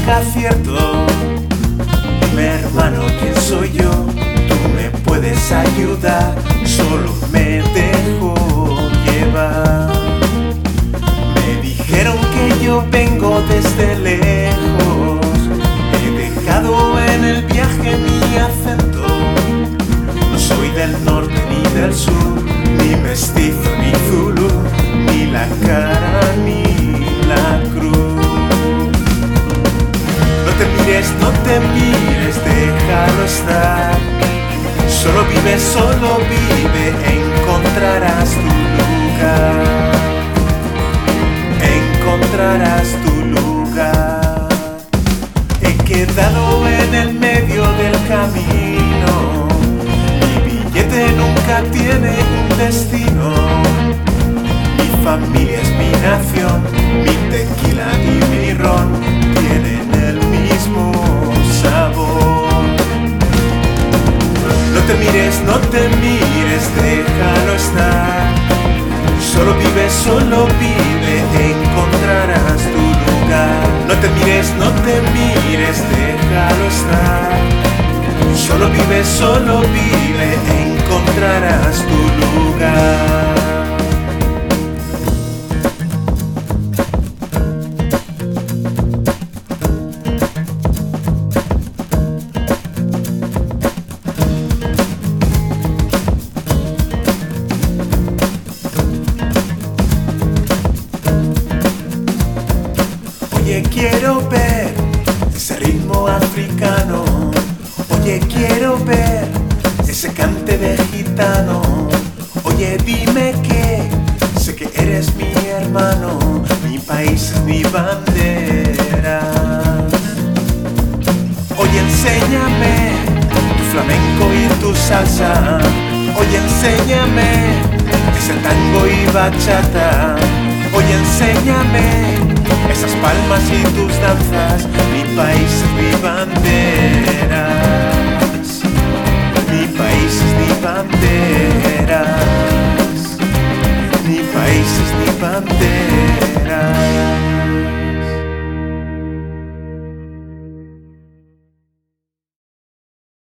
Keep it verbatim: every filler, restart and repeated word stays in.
nunca acierto. Dime, hermano, ¿quién soy yo? Tú me puedes ayudar, solo me dejo llevar. Me dijeron que yo vengo desde lejos, he dejado en el viaje mi acento. No soy del norte ni del sur, ni mestizo ni zulú, ni la cara ni la cruz. No te mires, no te mires, déjalo estar. Solo vive, solo vive, encontrarás tu lugar. Encontrarás tu lugar. He quedado en el medio del camino. Mi billete nunca tiene un destino. Mi familia es mi nación, mi tequila y mi ron tienen el mismo sabor. No te mires, no te mires, déjalo estar. Solo vive, solo vive, encontrarás tu lugar. No te mires, no te mires, déjalo estar. Solo vive, solo vive, encontrarás tu lugar. Oye, quiero ver ese ritmo africano. Oye, quiero ver ese cante de gitano. Oye, dime que sé que eres mi hermano. Mi país es mi bandera. Oye, enséñame tu flamenco y tu salsa. Oye, enséñame ese tango y bachata. Oye, enséñame esas palmas y tus danzas. Mi país es mi bandera. Mi país es